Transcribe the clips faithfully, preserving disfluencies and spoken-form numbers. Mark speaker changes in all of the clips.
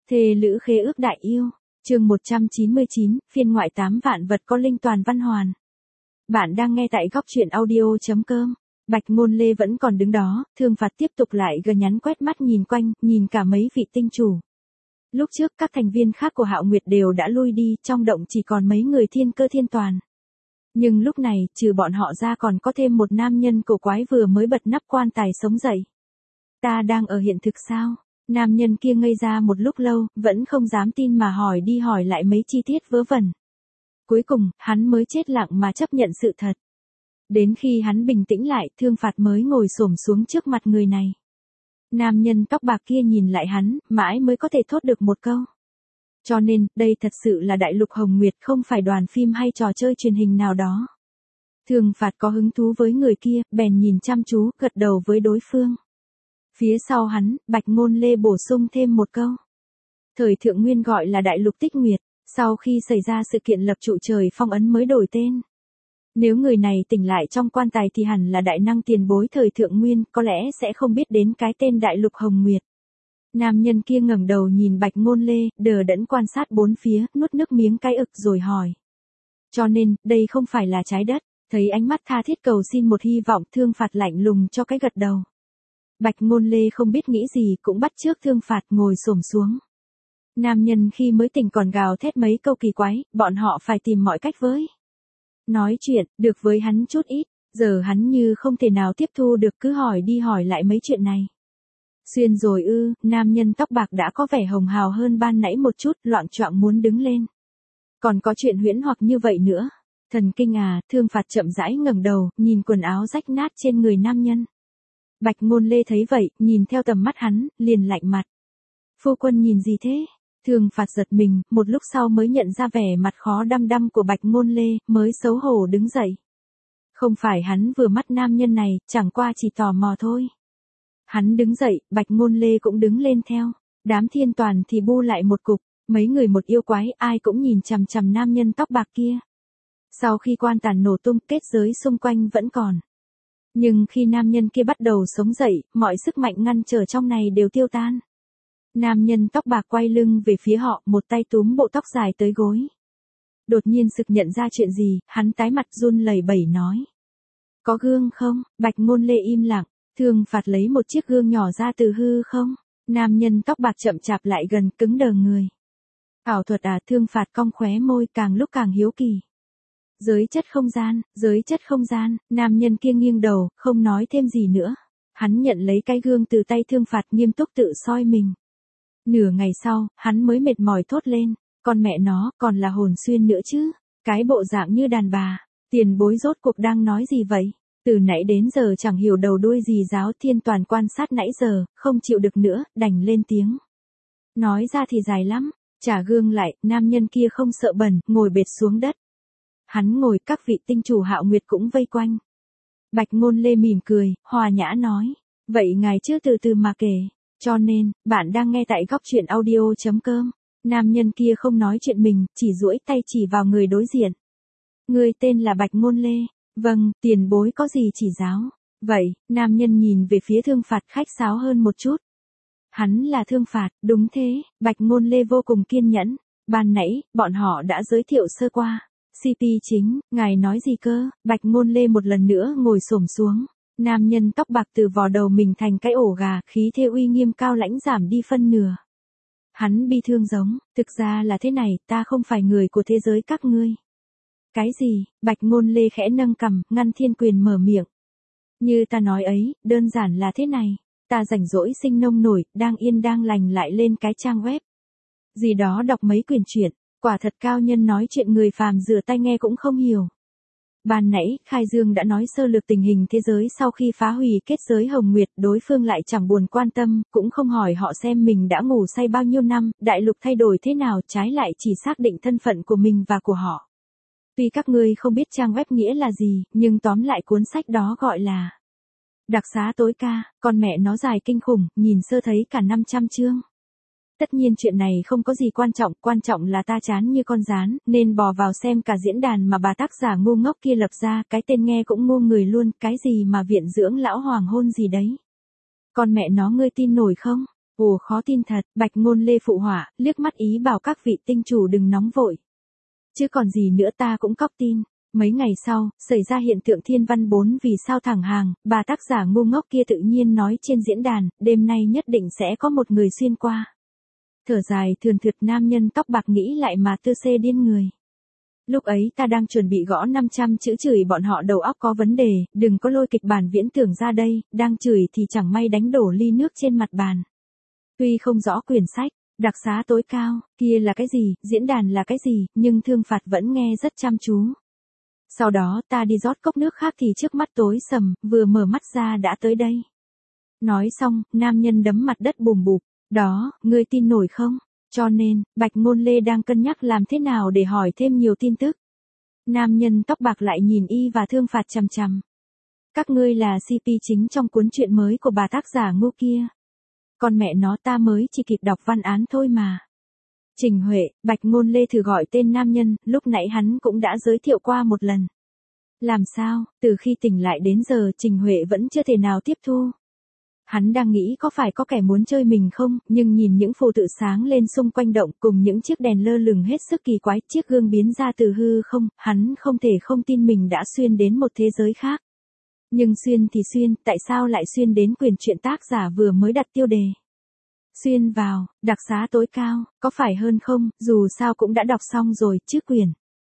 Speaker 1: Thề lữ khế ước đại yêu, chương một trăm chín mươi chín, phiên ngoại tám vạn vật có linh toàn văn hoàn. Bạn đang nghe tại góc truyện audio chấm com. Bạch Ngôn Lê vẫn còn đứng đó, Thương Phạt tiếp tục lại gần nhắn quét mắt nhìn quanh, nhìn cả mấy vị tinh chủ. Lúc trước các thành viên khác của Hạo Nguyệt đều đã lui đi, trong động chỉ còn mấy người thiên cơ thiên toàn. Nhưng lúc này, trừ bọn họ ra còn có thêm một nam nhân cổ quái vừa mới bật nắp quan tài sống dậy. Ta đang ở hiện thực sao? Nam nhân kia ngây ra một lúc lâu, vẫn không dám tin mà hỏi đi hỏi lại mấy chi tiết vớ vẩn. Cuối cùng, hắn mới chết lặng mà chấp nhận sự thật. Đến khi hắn bình tĩnh lại, Thương Phạt mới ngồi xổm xuống trước mặt người này. Nam nhân tóc bạc kia nhìn lại hắn, mãi mới có thể thốt được một câu. Cho nên, đây thật sự là Đại Lục Hồng Nguyệt, không phải đoàn phim hay trò chơi truyền hình nào đó. Thương Phạt có hứng thú với người kia, bèn nhìn chăm chú, gật đầu với đối phương. Phía sau hắn, Bạch Ngôn Lê bổ sung thêm một câu. Thời thượng nguyên gọi là Đại Lục Tích Nguyệt, sau khi xảy ra sự kiện lập trụ trời phong ấn mới đổi tên. Nếu người này tỉnh lại trong quan tài thì hẳn là đại năng tiền bối thời thượng nguyên, có lẽ sẽ không biết đến cái tên Đại Lục Hồng Nguyệt. Nam nhân kia ngẩng đầu nhìn Bạch Ngôn Lê, đờ đẫn quan sát bốn phía, nuốt nước miếng cái ực rồi hỏi. Cho nên, đây không phải là trái đất, thấy ánh mắt tha thiết cầu xin một hy vọng, Thương Phạt lạnh lùng cho cái gật đầu. Bạch Ngôn Lê không biết nghĩ gì cũng bắt chước Thương Phạt ngồi xổm xuống. Nam nhân khi mới tỉnh còn gào thét mấy câu kỳ quái, bọn họ phải tìm mọi cách với. Nói chuyện, được với hắn chút ít, giờ hắn như không thể nào tiếp thu được cứ hỏi đi hỏi lại mấy chuyện này. Xuyên rồi ư, nam nhân tóc bạc đã có vẻ hồng hào hơn ban nãy một chút, loạng choạng muốn đứng lên. Còn có chuyện huyễn hoặc như vậy nữa. Thần kinh à, Thương Phạt chậm rãi ngẩng đầu, nhìn quần áo rách nát trên người nam nhân. Bạch Ngôn Lê thấy vậy, nhìn theo tầm mắt hắn, liền lạnh mặt. Phu quân nhìn gì thế? Thương Phạt giật mình, một lúc sau mới nhận ra vẻ mặt khó đăm đăm của Bạch Ngôn Lê, mới xấu hổ đứng dậy. Không phải hắn vừa mắt nam nhân này, chẳng qua chỉ tò mò thôi. Hắn đứng dậy, Bạch Ngôn Lê cũng đứng lên theo. Đám thiên toàn thì bu lại một cục, mấy người một yêu quái, ai cũng nhìn chằm chằm nam nhân tóc bạc kia. Sau khi quan tài nổ tung, kết giới xung quanh vẫn còn. Nhưng khi nam nhân kia bắt đầu sống dậy, mọi sức mạnh ngăn trở trong này đều tiêu tan. Nam nhân tóc bạc quay lưng về phía họ, một tay túm bộ tóc dài tới gối. Đột nhiên sực nhận ra chuyện gì, hắn tái mặt run lẩy bẩy nói. Có gương không? Bạch Ngôn Lê im lặng, Thương Phạt lấy một chiếc gương nhỏ ra từ hư không. Nam nhân tóc bạc chậm chạp lại gần, cứng đờ người. Ảo thuật à? Thương Phạt cong khóe môi, càng lúc càng hiếu kỳ. Giới chất không gian, giới chất không gian, nam nhân kia nghiêng đầu, không nói thêm gì nữa. Hắn nhận lấy cái gương từ tay Thương Phạt, nghiêm túc tự soi mình. Nửa ngày sau, hắn mới mệt mỏi thốt lên, con mẹ nó, còn là hồn xuyên nữa chứ, cái bộ dạng như đàn bà, tiền bối rốt cuộc đang nói gì vậy? Từ nãy đến giờ chẳng hiểu đầu đuôi gì. Giáo thiên toàn quan sát nãy giờ, không chịu được nữa, đành lên tiếng. Nói ra thì dài lắm, trả gương lại, nam nhân kia không sợ bẩn, ngồi bệt xuống đất. Hắn ngồi, các vị tinh chủ Hạo Nguyệt cũng vây quanh. Bạch Ngôn Lê mỉm cười, hòa nhã nói, vậy ngài chứ từ từ mà kể. Cho nên, bạn đang nghe tại góc truyện audio chấm com. Nam nhân kia không nói chuyện mình, chỉ duỗi tay chỉ vào người đối diện. Người tên là Bạch Ngôn Lê. Vâng, tiền bối có gì chỉ giáo. Vậy, nam nhân nhìn về phía Thương Phạt khách sáo hơn một chút. Hắn là Thương Phạt, đúng thế, Bạch Ngôn Lê vô cùng kiên nhẫn. Ban nãy, bọn họ đã giới thiệu sơ qua. xê pê chính, ngài nói gì cơ? Bạch Ngôn Lê một lần nữa ngồi xổm xuống. Nam nhân tóc bạc từ vò đầu mình thành cái ổ gà, khí thế uy nghiêm cao lãnh giảm đi phân nửa. Hắn bi thương giống, thực ra là thế này, ta không phải người của thế giới các ngươi. Cái gì? Bạch Ngôn Lê khẽ nâng cằm, ngăn thiên quyền mở miệng. Như ta nói ấy, đơn giản là thế này, ta rảnh rỗi sinh nông nổi, đang yên đang lành lại lên cái trang web. Gì đó đọc mấy quyển truyện, quả thật cao nhân nói chuyện người phàm rửa tay nghe cũng không hiểu. Ban nãy, Khai Dương đã nói sơ lược tình hình thế giới sau khi phá hủy kết giới Hồng Nguyệt, đối phương lại chẳng buồn quan tâm, cũng không hỏi họ xem mình đã ngủ say bao nhiêu năm, đại lục thay đổi thế nào, trái lại chỉ xác định thân phận của mình và của họ. Tuy các ngươi không biết trang web nghĩa là gì, nhưng tóm lại cuốn sách đó gọi là Đặc xá tối ca, con mẹ nó dài kinh khủng, nhìn sơ thấy cả năm trăm chương. Tất nhiên chuyện này không có gì quan trọng, quan trọng là ta chán như con gián, nên bò vào xem cả diễn đàn mà bà tác giả ngu ngốc kia lập ra, cái tên nghe cũng ngu người luôn, cái gì mà viện dưỡng lão hoàng hôn gì đấy. Con mẹ nó ngươi tin nổi không? Ồ khó tin thật, Bạch Ngôn Lê phụ họa, liếc mắt ý bảo các vị tinh chủ đừng nóng vội. Chứ còn gì nữa ta cũng cóc tin. Mấy ngày sau, xảy ra hiện tượng thiên văn bốn vì sao thẳng hàng, bà tác giả ngu ngốc kia tự nhiên nói trên diễn đàn, đêm nay nhất định sẽ có một người xuyên qua. Thở dài thườn thượt nam nhân tóc bạc nghĩ lại mà tư xê điên người. Lúc ấy ta đang chuẩn bị gõ năm trăm chữ chửi bọn họ đầu óc có vấn đề, đừng có lôi kịch bản viễn tưởng ra đây, đang chửi thì chẳng may đánh đổ ly nước trên mặt bàn. Tuy không rõ quyển sách, đặc xá tối cao, kia là cái gì, diễn đàn là cái gì, nhưng Thương Phạt vẫn nghe rất chăm chú. Sau đó ta đi rót cốc nước khác thì trước mắt tối sầm, vừa mở mắt ra đã tới đây. Nói xong, nam nhân đấm mặt đất bùm bụp, đó, ngươi tin nổi không? Cho nên, Bạch Ngôn Lê đang cân nhắc làm thế nào để hỏi thêm nhiều tin tức. Nam nhân tóc bạc lại nhìn y và Thương Phạt chằm chằm. Các ngươi là xê pê chính trong cuốn truyện mới của bà tác giả ngu kia. Con mẹ nó ta mới chỉ kịp đọc văn án thôi mà. Trình Huệ, Bạch Ngôn Lê thử gọi tên nam nhân, lúc nãy hắn cũng đã giới thiệu qua một lần. Làm sao, từ khi tỉnh lại đến giờ Trình Huệ vẫn chưa thể nào tiếp thu. Hắn đang nghĩ có phải có kẻ muốn chơi mình không, nhưng nhìn những phù tự sáng lên xung quanh động cùng những chiếc đèn lơ lửng hết sức kỳ quái, chiếc gương biến ra từ hư không, hắn không thể không tin mình đã xuyên đến một thế giới khác. Nhưng xuyên thì xuyên, tại sao lại xuyên đến quyển truyện tác giả vừa mới đặt tiêu đề? Xuyên vào, đặc xá tối cao, có phải hơn không, dù sao cũng đã đọc xong rồi, chứ quyển.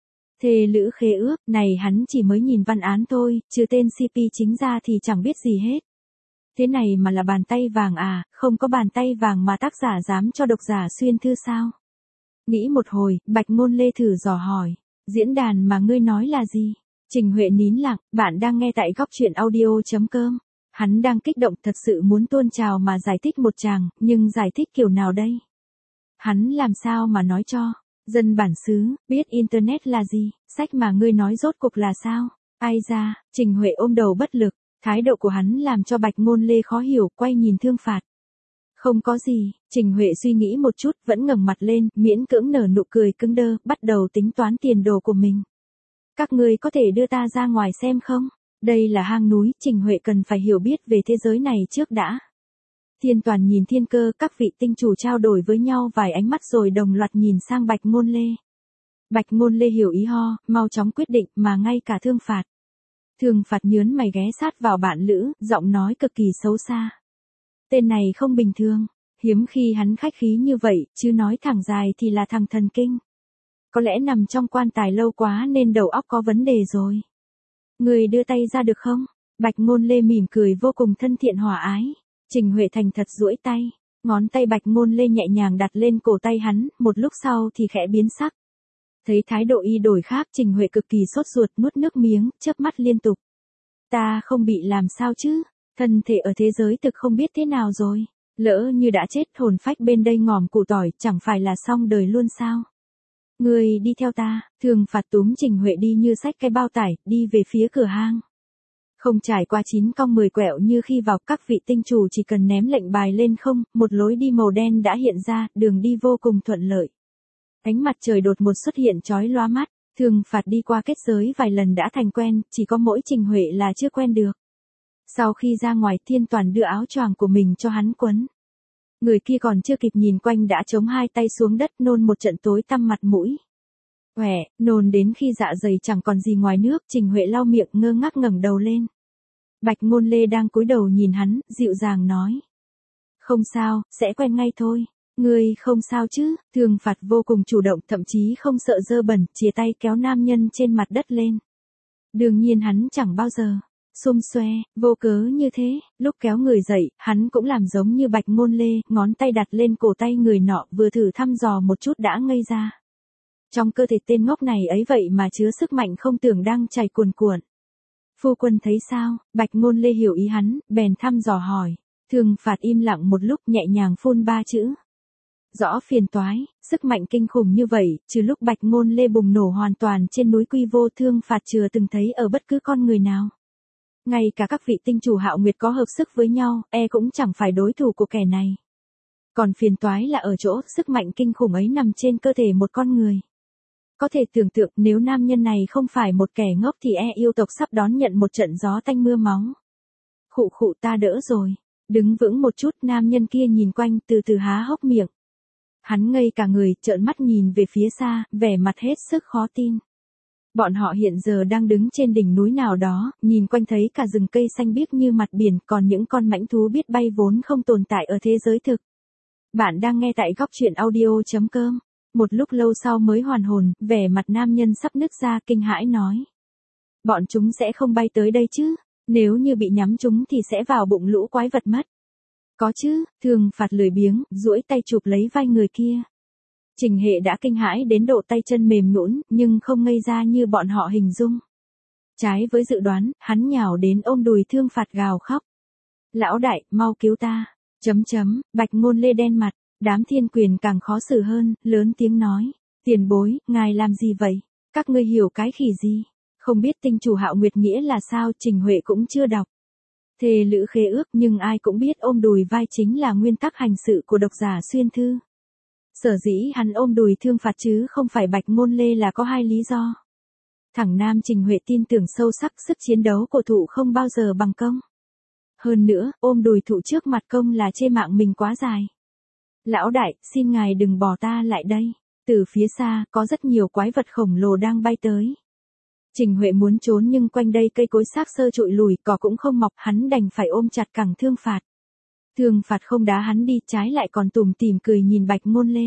Speaker 1: Thề lữ khế ước, này hắn chỉ mới nhìn văn án thôi, trừ tên xê pê chính ra thì chẳng biết gì hết. Thế này mà là bàn tay vàng à, không có bàn tay vàng mà tác giả dám cho độc giả xuyên thư sao? Nghĩ một hồi, Bạch Ngôn Lê thử dò hỏi, diễn đàn mà ngươi nói là gì? Trình Huệ nín lặng, bạn đang nghe tại góc truyện audio chấm com. Hắn đang kích động thật sự muốn tuôn trào mà giải thích một tràng, nhưng giải thích kiểu nào đây? Hắn làm sao mà nói cho? Dân bản xứ, biết Internet là gì, sách mà ngươi nói rốt cuộc là sao? Ai ra, Trình Huệ ôm đầu bất lực, thái độ của hắn làm cho Bạch Ngôn Lê khó hiểu, quay nhìn Thương Phạt. Không có gì, Trình Huệ suy nghĩ một chút, vẫn ngẩng mặt lên, miễn cưỡng nở nụ cười cứng đơ, bắt đầu tính toán tiền đồ của mình. Các ngươi có thể đưa ta ra ngoài xem không? Đây là hang núi, Trình Huệ cần phải hiểu biết về thế giới này trước đã. Thiên Toàn nhìn Thiên Cơ, các vị tinh chủ trao đổi với nhau vài ánh mắt rồi đồng loạt nhìn sang Bạch Ngôn Lê. Bạch Ngôn Lê hiểu ý ho, mau chóng quyết định, mà ngay cả Thương Phạt. Thương Phạt nhớn mày ghé sát vào bạn lữ, giọng nói cực kỳ xấu xa. Tên này không bình thường, hiếm khi hắn khách khí như vậy, chứ nói thẳng dài thì là thằng thần kinh. Có lẽ nằm trong quan tài lâu quá nên đầu óc có vấn đề rồi. Người đưa tay ra được không? Bạch Ngôn Lê mỉm cười vô cùng thân thiện hòa ái. Trình Huệ thành thật duỗi tay, ngón tay Bạch Ngôn Lê nhẹ nhàng đặt lên cổ tay hắn, một lúc sau thì khẽ biến sắc. Thấy thái độ y đổi khác, Trình Huệ cực kỳ sốt ruột, nuốt nước miếng, chớp mắt liên tục. Ta không bị làm sao chứ? Thân thể ở thế giới thực không biết thế nào rồi. Lỡ như đã chết, hồn phách bên đây ngòm củ tỏi, chẳng phải là xong đời luôn sao? Người đi theo ta. Thương Phạt túm Trình Huệ đi như xách cái bao tải, đi về phía cửa hang. Không trải qua chín cong mười quẹo như khi vào, các vị tinh chủ chỉ cần ném lệnh bài lên không, một lối đi màu đen đã hiện ra, đường đi vô cùng thuận lợi. Ánh mặt trời đột ngột xuất hiện chói lóa mắt, Thương Phạt đi qua kết giới vài lần đã thành quen, chỉ có mỗi Trình Huệ là chưa quen được. Sau khi ra ngoài, Thiên Toàn đưa áo choàng của mình cho hắn quấn. Người kia còn chưa kịp nhìn quanh đã chống hai tay xuống đất, nôn một trận tối tăm mặt mũi. Quẻ, nôn đến khi dạ dày chẳng còn gì ngoài nước, Trình Huệ lau miệng ngơ ngác ngẩng đầu lên. Bạch Ngôn Lê đang cúi đầu nhìn hắn, dịu dàng nói. Không sao, sẽ quen ngay thôi. Ngươi không sao chứ? Thương Phạt vô cùng chủ động, thậm chí không sợ dơ bẩn, chìa tay kéo nam nhân trên mặt đất lên. Đương nhiên hắn chẳng bao giờ xum xoe, vô cớ như thế, lúc kéo người dậy, hắn cũng làm giống như Bạch Ngôn Lê, ngón tay đặt lên cổ tay người nọ, vừa thử thăm dò một chút đã ngây ra. Trong cơ thể tên ngốc này ấy vậy mà chứa sức mạnh không tưởng đang chảy cuồn cuộn. Phu quân thấy sao? Bạch Ngôn Lê hiểu ý hắn, bèn thăm dò hỏi. Thương Phạt im lặng một lúc, nhẹ nhàng phun ba chữ. Rõ phiền toái, sức mạnh kinh khủng như vậy, trừ lúc Bạch Ngôn Lê bùng nổ hoàn toàn trên núi Quy Vô, Thương Phạt chưa từng thấy ở bất cứ con người nào. Ngay cả các vị tinh chủ Hạo Nguyệt có hợp sức với nhau, e cũng chẳng phải đối thủ của kẻ này. Còn phiền toái là ở chỗ, sức mạnh kinh khủng ấy nằm trên cơ thể một con người. Có thể tưởng tượng nếu nam nhân này không phải một kẻ ngốc thì e yêu tộc sắp đón nhận một trận gió tanh mưa máu. Khụ khụ ta đỡ rồi. Đứng vững một chút, nam nhân kia nhìn quanh từ từ há hốc miệng. Hắn ngây cả người, trợn mắt nhìn về phía xa, vẻ mặt hết sức khó tin. Bọn họ hiện giờ đang đứng trên đỉnh núi nào đó, nhìn quanh thấy cả rừng cây xanh biếc như mặt biển, còn những con mãnh thú biết bay vốn không tồn tại ở thế giới thực. Bạn đang nghe tại góc truyện audio chấm com. Một lúc lâu sau mới hoàn hồn, vẻ mặt nam nhân sắp nứt ra kinh hãi nói. Bọn chúng sẽ không bay tới đây chứ, nếu như bị nhắm chúng thì sẽ vào bụng lũ quái vật mất. Có chứ, Thường Phạt lười biếng, duỗi tay chụp lấy vai người kia. Trình Hệ đã kinh hãi đến độ tay chân mềm nhũn, nhưng không ngây ra như bọn họ hình dung. Trái với dự đoán, hắn nhào đến ôm đùi Thương Phạt gào khóc. Lão đại, mau cứu ta. Chấm chấm, Bạch Ngôn Lê đen mặt, đám thiên quyền càng khó xử hơn, lớn tiếng nói. Tiền bối, ngài làm gì vậy? Các ngươi hiểu cái khỉ gì? Không biết tinh chủ Hạo Nguyệt nghĩa là sao, Trình Huệ cũng chưa đọc. Thề lữ khế ước, nhưng ai cũng biết ôm đùi vai chính là nguyên tắc hành sự của độc giả xuyên thư. Sở dĩ hắn ôm đùi Thương Phạt chứ không phải Bạch Ngôn Lê là có hai lý do. Thẳng nam Trình Huệ tin tưởng sâu sắc sức chiến đấu của thụ không bao giờ bằng công. Hơn nữa, ôm đùi thụ trước mặt công là chê mạng mình quá dài. Lão đại, xin ngài đừng bỏ ta lại đây. Từ phía xa, có rất nhiều quái vật khổng lồ đang bay tới. Trình Huệ muốn trốn nhưng quanh đây cây cối xác xơ trụi lùi, cỏ cũng không mọc, hắn đành phải ôm chặt cẳng Thương Phạt. Thương Phạt không đá hắn đi, trái lại còn tủm tỉm cười nhìn Bạch Ngôn Lê.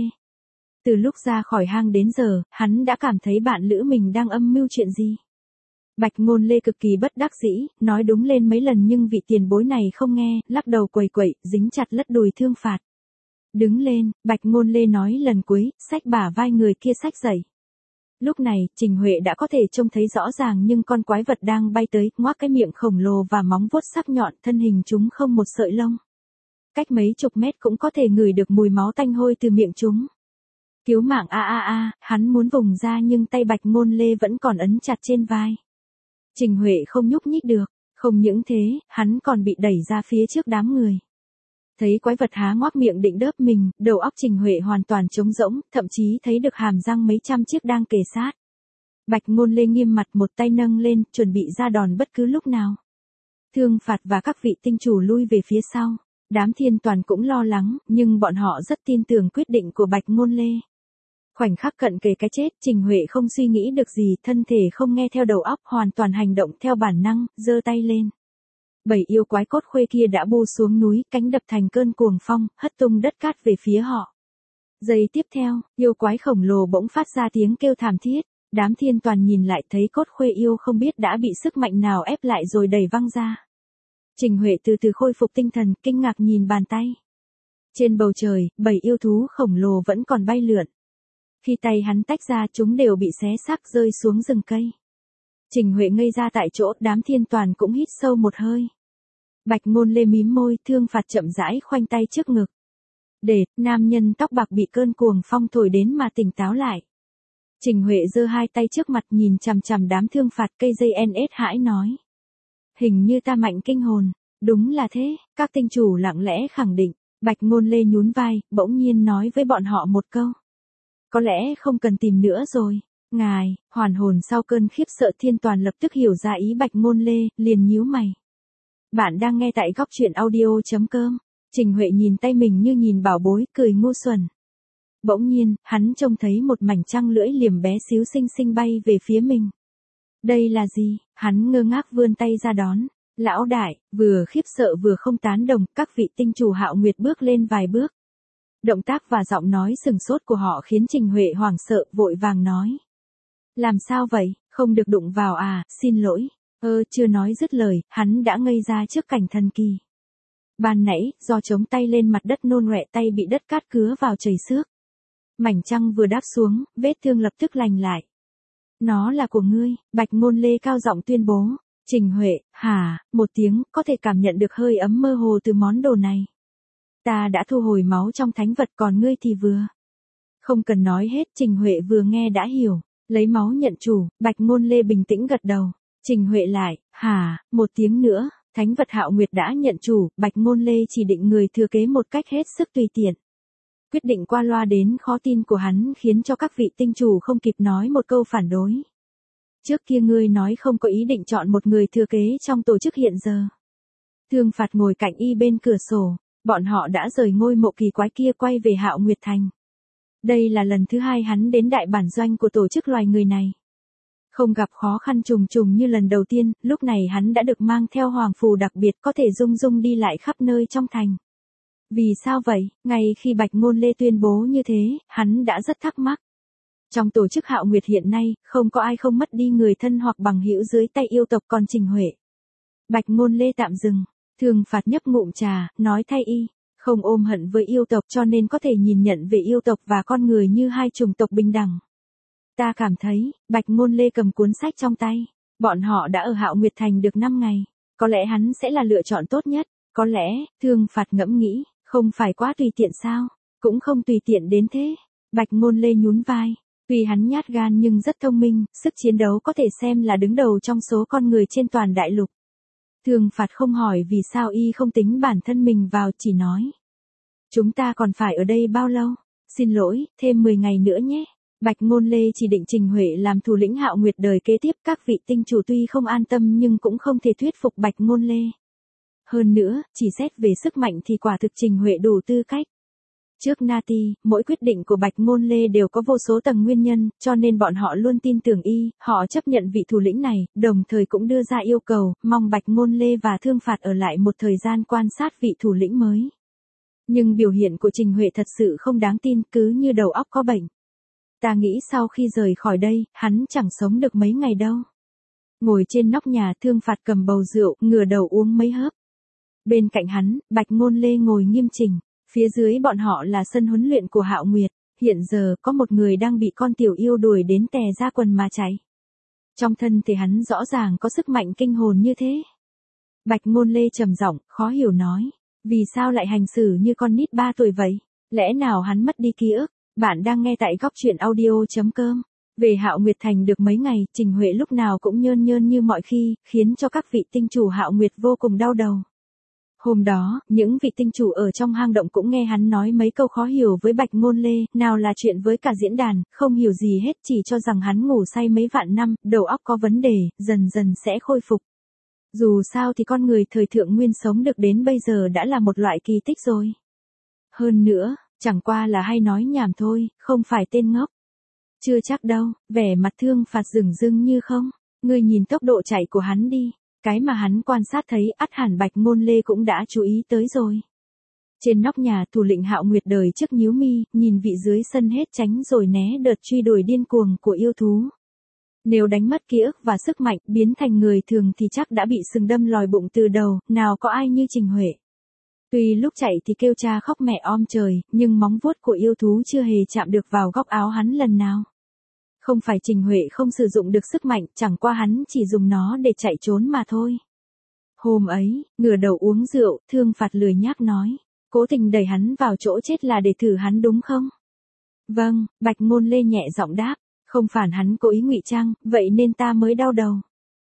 Speaker 1: Từ lúc ra khỏi hang đến giờ, hắn đã cảm thấy bạn lữ mình đang âm mưu chuyện gì. Bạch Ngôn Lê cực kỳ bất đắc dĩ, nói đúng lên mấy lần nhưng vị tiền bối này không nghe, lắc đầu quẩy quẩy, dính chặt lất đùi Thương Phạt. Đứng lên, Bạch Ngôn Lê nói lần cuối, xách bả vai người kia xách dậy. Lúc này, Trình Huệ đã có thể trông thấy rõ ràng nhưng con quái vật đang bay tới, ngoác cái miệng khổng lồ và móng vuốt sắc nhọn, thân hình chúng không một sợi lông. Cách mấy chục mét cũng có thể ngửi được mùi máu tanh hôi từ miệng chúng. Cứu mạng a a a, hắn muốn vùng ra nhưng tay Bạch Ngôn Lê vẫn còn ấn chặt trên vai. Trình Huệ không nhúc nhích được, không những thế, hắn còn bị đẩy ra phía trước đám người. Thấy quái vật há ngoác miệng định đớp mình, đầu óc Trình Huệ hoàn toàn trống rỗng, thậm chí thấy được hàm răng mấy trăm chiếc đang kề sát. Bạch Ngôn Lê nghiêm mặt, một tay nâng lên, chuẩn bị ra đòn bất cứ lúc nào. Thương Phạt và các vị tinh chủ lui về phía sau. Đám thiên toàn cũng lo lắng, nhưng bọn họ rất tin tưởng quyết định của Bạch Ngôn Lê. Khoảnh khắc cận kề cái chết, Trình Huệ không suy nghĩ được gì, thân thể không nghe theo đầu óc, hoàn toàn hành động theo bản năng, giơ tay lên. Bảy yêu quái cốt khuê kia đã bu xuống núi, cánh đập thành cơn cuồng phong, hất tung đất cát về phía họ. Giây tiếp theo, yêu quái khổng lồ bỗng phát ra tiếng kêu thảm thiết. Đám thiên toàn nhìn lại thấy cốt khuê yêu không biết đã bị sức mạnh nào ép lại rồi đẩy văng ra. Trình Huệ từ từ khôi phục tinh thần, kinh ngạc nhìn bàn tay. Trên bầu trời, bảy yêu thú khổng lồ vẫn còn bay lượn. Khi tay hắn tách ra, chúng đều bị xé xác rơi xuống rừng cây. Trình Huệ ngây ra tại chỗ, đám thiên toàn cũng hít sâu một hơi. Bạch Ngôn Lê mím môi, Thương Phạt chậm rãi khoanh tay trước ngực. Để, nam nhân tóc bạc bị cơn cuồng phong thổi đến mà tỉnh táo lại. Trình Huệ giơ hai tay trước mặt nhìn chằm chằm đám Thương Phạt, cây dây en ét hãi nói. Hình như ta mạnh kinh hồn. Đúng là thế, các tinh chủ lặng lẽ khẳng định. Bạch Ngôn Lê nhún vai, bỗng nhiên nói với bọn họ một câu. Có lẽ không cần tìm nữa rồi. Ngài, hoàn hồn sau cơn khiếp sợ thiên toàn lập tức hiểu ra ý Bạch Ngôn Lê, liền nhíu mày. Bạn đang nghe tại góc truyện audio chấm com. Trình Huệ nhìn tay mình như nhìn bảo bối, cười ngu xuẩn. Bỗng nhiên, hắn trông thấy một mảnh trăng lưỡi liềm bé xíu xinh xinh bay về phía mình. Đây là gì? Hắn ngơ ngác vươn tay ra đón. Lão đại, vừa khiếp sợ vừa không tán đồng, các vị tinh chủ Hạo Nguyệt bước lên vài bước. Động tác và giọng nói sừng sốt của họ khiến Trình Huệ hoảng sợ, vội vàng nói. Làm sao vậy, không được đụng vào à, xin lỗi. Ơ, chưa nói dứt lời, hắn đã ngây ra trước cảnh thần kỳ. Ban nãy, do chống tay lên mặt đất nôn ọe tay bị đất cát cứa vào chảy xước. Mảnh trăng vừa đáp xuống, vết thương lập tức lành lại. Nó là của ngươi, Bạch Ngôn Lê cao giọng tuyên bố. Trình Huệ, hả, một tiếng, có thể cảm nhận được hơi ấm mơ hồ từ món đồ này. Ta đã thu hồi máu trong thánh vật, còn ngươi thì vừa. Không cần nói hết, Trình Huệ vừa nghe đã hiểu. Lấy máu nhận chủ, Bạch Ngôn Lê bình tĩnh gật đầu. Trình Huệ lại, hả, một tiếng nữa, thánh vật Hạo Nguyệt đã nhận chủ, Bạch Ngôn Lê chỉ định người thừa kế một cách hết sức tùy tiện. Quyết định qua loa đến khó tin của hắn khiến cho các vị tinh chủ không kịp nói một câu phản đối. Trước kia ngươi nói không có ý định chọn một người thừa kế trong tổ chức hiện giờ. Thương Phạt ngồi cạnh y bên cửa sổ, bọn họ đã rời ngôi mộ kỳ quái kia quay về Hạo Nguyệt Thành. Đây là lần thứ hai hắn đến đại bản doanh của tổ chức loài người này. Không gặp khó khăn trùng trùng như lần đầu tiên, lúc này hắn đã được mang theo hoàng phù đặc biệt có thể dung dung đi lại khắp nơi trong thành. Vì sao vậy? Ngay khi Bạch Ngôn Lê tuyên bố như thế, hắn đã rất thắc mắc. Trong tổ chức Hạo Nguyệt hiện nay, không có ai không mất đi người thân hoặc bằng hữu dưới tay yêu tộc còn Trình Huệ. Bạch Ngôn Lê tạm dừng, Thương Phạt nhấp ngụm trà, nói thay y, không ôm hận với yêu tộc cho nên có thể nhìn nhận về yêu tộc và con người như hai chủng tộc bình đẳng. Ta cảm thấy, Bạch Ngôn Lê cầm cuốn sách trong tay, bọn họ đã ở Hạo Nguyệt Thành được năm ngày, có lẽ hắn sẽ là lựa chọn tốt nhất, có lẽ, Thương Phạt ngẫm nghĩ, không phải quá tùy tiện sao, cũng không tùy tiện đến thế. Bạch Ngôn Lê nhún vai, tuy hắn nhát gan nhưng rất thông minh, sức chiến đấu có thể xem là đứng đầu trong số con người trên toàn đại lục. Thương Phạt không hỏi vì sao y không tính bản thân mình vào, chỉ nói. Chúng ta còn phải ở đây bao lâu? Xin lỗi, thêm mười ngày nữa nhé. Bạch Ngôn Lê chỉ định Trình Huệ làm thủ lĩnh Hạo Nguyệt đời kế tiếp, các vị tinh chủ tuy không an tâm nhưng cũng không thể thuyết phục Bạch Ngôn Lê. Hơn nữa, chỉ xét về sức mạnh thì quả thực Trình Huệ đủ tư cách. Trước Nati, mỗi quyết định của Bạch Ngôn Lê đều có vô số tầng nguyên nhân, cho nên bọn họ luôn tin tưởng y, họ chấp nhận vị thủ lĩnh này, đồng thời cũng đưa ra yêu cầu, mong Bạch Ngôn Lê và Thương Phạt ở lại một thời gian quan sát vị thủ lĩnh mới. Nhưng biểu hiện của Trình Huệ thật sự không đáng tin, cứ như đầu óc có bệnh. Ta nghĩ sau khi rời khỏi đây, hắn chẳng sống được mấy ngày đâu. Ngồi trên nóc nhà, Thương Phạt cầm bầu rượu, ngửa đầu uống mấy hớp. Bên cạnh hắn, Bạch Ngôn Lê ngồi nghiêm chỉnh. Phía dưới bọn họ là sân huấn luyện của Hạo Nguyệt, hiện giờ có một người đang bị con tiểu yêu đuổi đến tè ra quần mà chạy. Trong thân thể hắn rõ ràng có sức mạnh kinh hồn như thế. Bạch Ngôn Lê trầm giọng, khó hiểu nói, vì sao lại hành xử như con nít ba tuổi vậy? Lẽ nào hắn mất đi ký ức? Bạn đang nghe tại góc truyện audio chấm com. Về Hạo Nguyệt Thành được mấy ngày, Trình Huệ lúc nào cũng nhơn nhơn như mọi khi, khiến cho các vị tinh chủ Hạo Nguyệt vô cùng đau đầu. Hôm đó, những vị tinh chủ ở trong hang động cũng nghe hắn nói mấy câu khó hiểu với Bạch Ngôn Lê, nào là chuyện với cả diễn đàn, không hiểu gì hết, chỉ cho rằng hắn ngủ say mấy vạn năm, đầu óc có vấn đề, dần dần sẽ khôi phục. Dù sao thì con người thời thượng nguyên sống được đến bây giờ đã là một loại kỳ tích rồi. Hơn nữa, chẳng qua là hay nói nhảm thôi, không phải tên ngốc. Chưa chắc đâu, vẻ mặt Thương Phạt rừng rưng như không, ngươi nhìn tốc độ chạy của hắn đi. Cái mà hắn quan sát thấy, ắt hẳn Bạch Ngôn Lê cũng đã chú ý tới rồi. Trên nóc nhà, thủ lĩnh Hạo Nguyệt đời trước nhíu mi, nhìn vị dưới sân hết tránh rồi né đợt truy đuổi điên cuồng của yêu thú. Nếu đánh mất ký ức và sức mạnh, biến thành người thường thì chắc đã bị sừng đâm lòi bụng từ đầu, nào có ai như Trình Huệ. Tuy lúc chạy thì kêu cha khóc mẹ om trời, nhưng móng vuốt của yêu thú chưa hề chạm được vào góc áo hắn lần nào. Không phải Trình Huệ không sử dụng được sức mạnh, chẳng qua hắn chỉ dùng nó để chạy trốn mà thôi. Hôm ấy, ngửa đầu uống rượu, Thương Phạt lười nhác nói, cố tình đẩy hắn vào chỗ chết là để thử hắn đúng không? Vâng, Bạch Ngôn Lê nhẹ giọng đáp, không phản hắn cố ý ngụy trang, vậy nên ta mới đau đầu.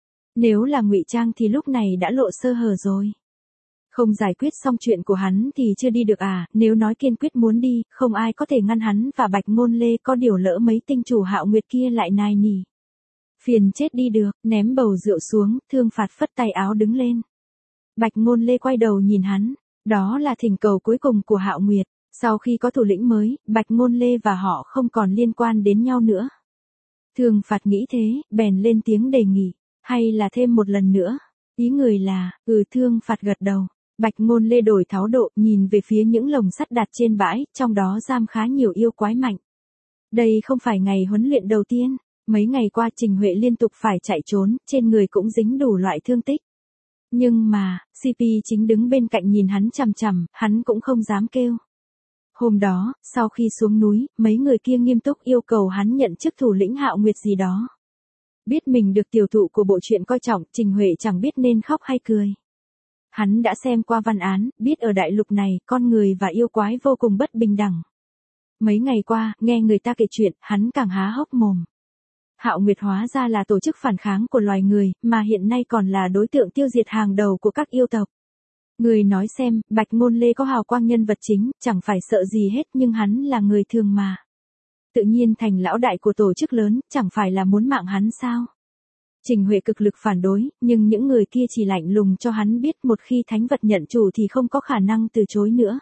Speaker 1: Nếu là ngụy trang thì lúc này đã lộ sơ hở rồi. Không giải quyết xong chuyện của hắn thì chưa đi được à, nếu nói kiên quyết muốn đi, không ai có thể ngăn hắn và Bạch Ngôn Lê, có điều lỡ mấy tinh chủ Hạo Nguyệt kia lại nài nỉ. Phiền chết đi được, ném bầu rượu xuống, Thương Phạt phất tay áo đứng lên. Bạch Ngôn Lê quay đầu nhìn hắn, đó là thỉnh cầu cuối cùng của Hạo Nguyệt, sau khi có thủ lĩnh mới, Bạch Ngôn Lê và họ không còn liên quan đến nhau nữa. Thương Phạt nghĩ thế, bèn lên tiếng đề nghị, hay là thêm một lần nữa, ý người là, ừ. Thương Phạt gật đầu. Bạch Ngôn Lê đổi tháo độ, nhìn về phía những lồng sắt đặt trên bãi, trong đó giam khá nhiều yêu quái mạnh. Đây không phải ngày huấn luyện đầu tiên, mấy ngày qua Trình Huệ liên tục phải chạy trốn, trên người cũng dính đủ loại thương tích. Nhưng mà, xê pê chính đứng bên cạnh nhìn hắn chằm chằm, hắn cũng không dám kêu. Hôm đó, sau khi xuống núi, mấy người kia nghiêm túc yêu cầu hắn nhận chức thủ lĩnh Hạo Nguyệt gì đó. Biết mình được tiểu thụ của bộ truyện coi trọng, Trình Huệ chẳng biết nên khóc hay cười. Hắn đã xem qua văn án, biết ở đại lục này, con người và yêu quái vô cùng bất bình đẳng. Mấy ngày qua, nghe người ta kể chuyện, hắn càng há hốc mồm. Hạo Nguyệt hóa ra là tổ chức phản kháng của loài người, mà hiện nay còn là đối tượng tiêu diệt hàng đầu của các yêu tộc. Người nói xem, Bạch Ngôn Lê có hào quang nhân vật chính, chẳng phải sợ gì hết, nhưng hắn là người thường mà. Tự nhiên thành lão đại của tổ chức lớn, chẳng phải là muốn mạng hắn sao? Trình Huệ cực lực phản đối, nhưng những người kia chỉ lạnh lùng cho hắn biết một khi thánh vật nhận chủ thì không có khả năng từ chối nữa.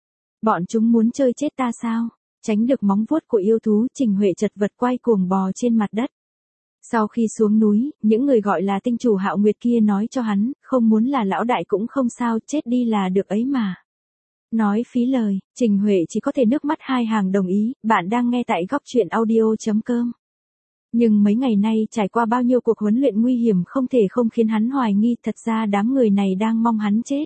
Speaker 1: Bọn chúng muốn chơi chết ta sao? Tránh được móng vuốt của yêu thú, Trình Huệ chật vật quay cuồng bò trên mặt đất. Sau khi xuống núi, những người gọi là tinh chủ Hạo Nguyệt kia nói cho hắn, không muốn là lão đại cũng không sao, chết đi là được ấy mà. Nói phí lời, Trình Huệ chỉ có thể nước mắt hai hàng đồng ý, bạn đang nghe tại góc truyện audio chấm com. Nhưng mấy ngày nay trải qua bao nhiêu cuộc huấn luyện nguy hiểm không thể không khiến hắn hoài nghi thật ra đám người này đang mong hắn chết.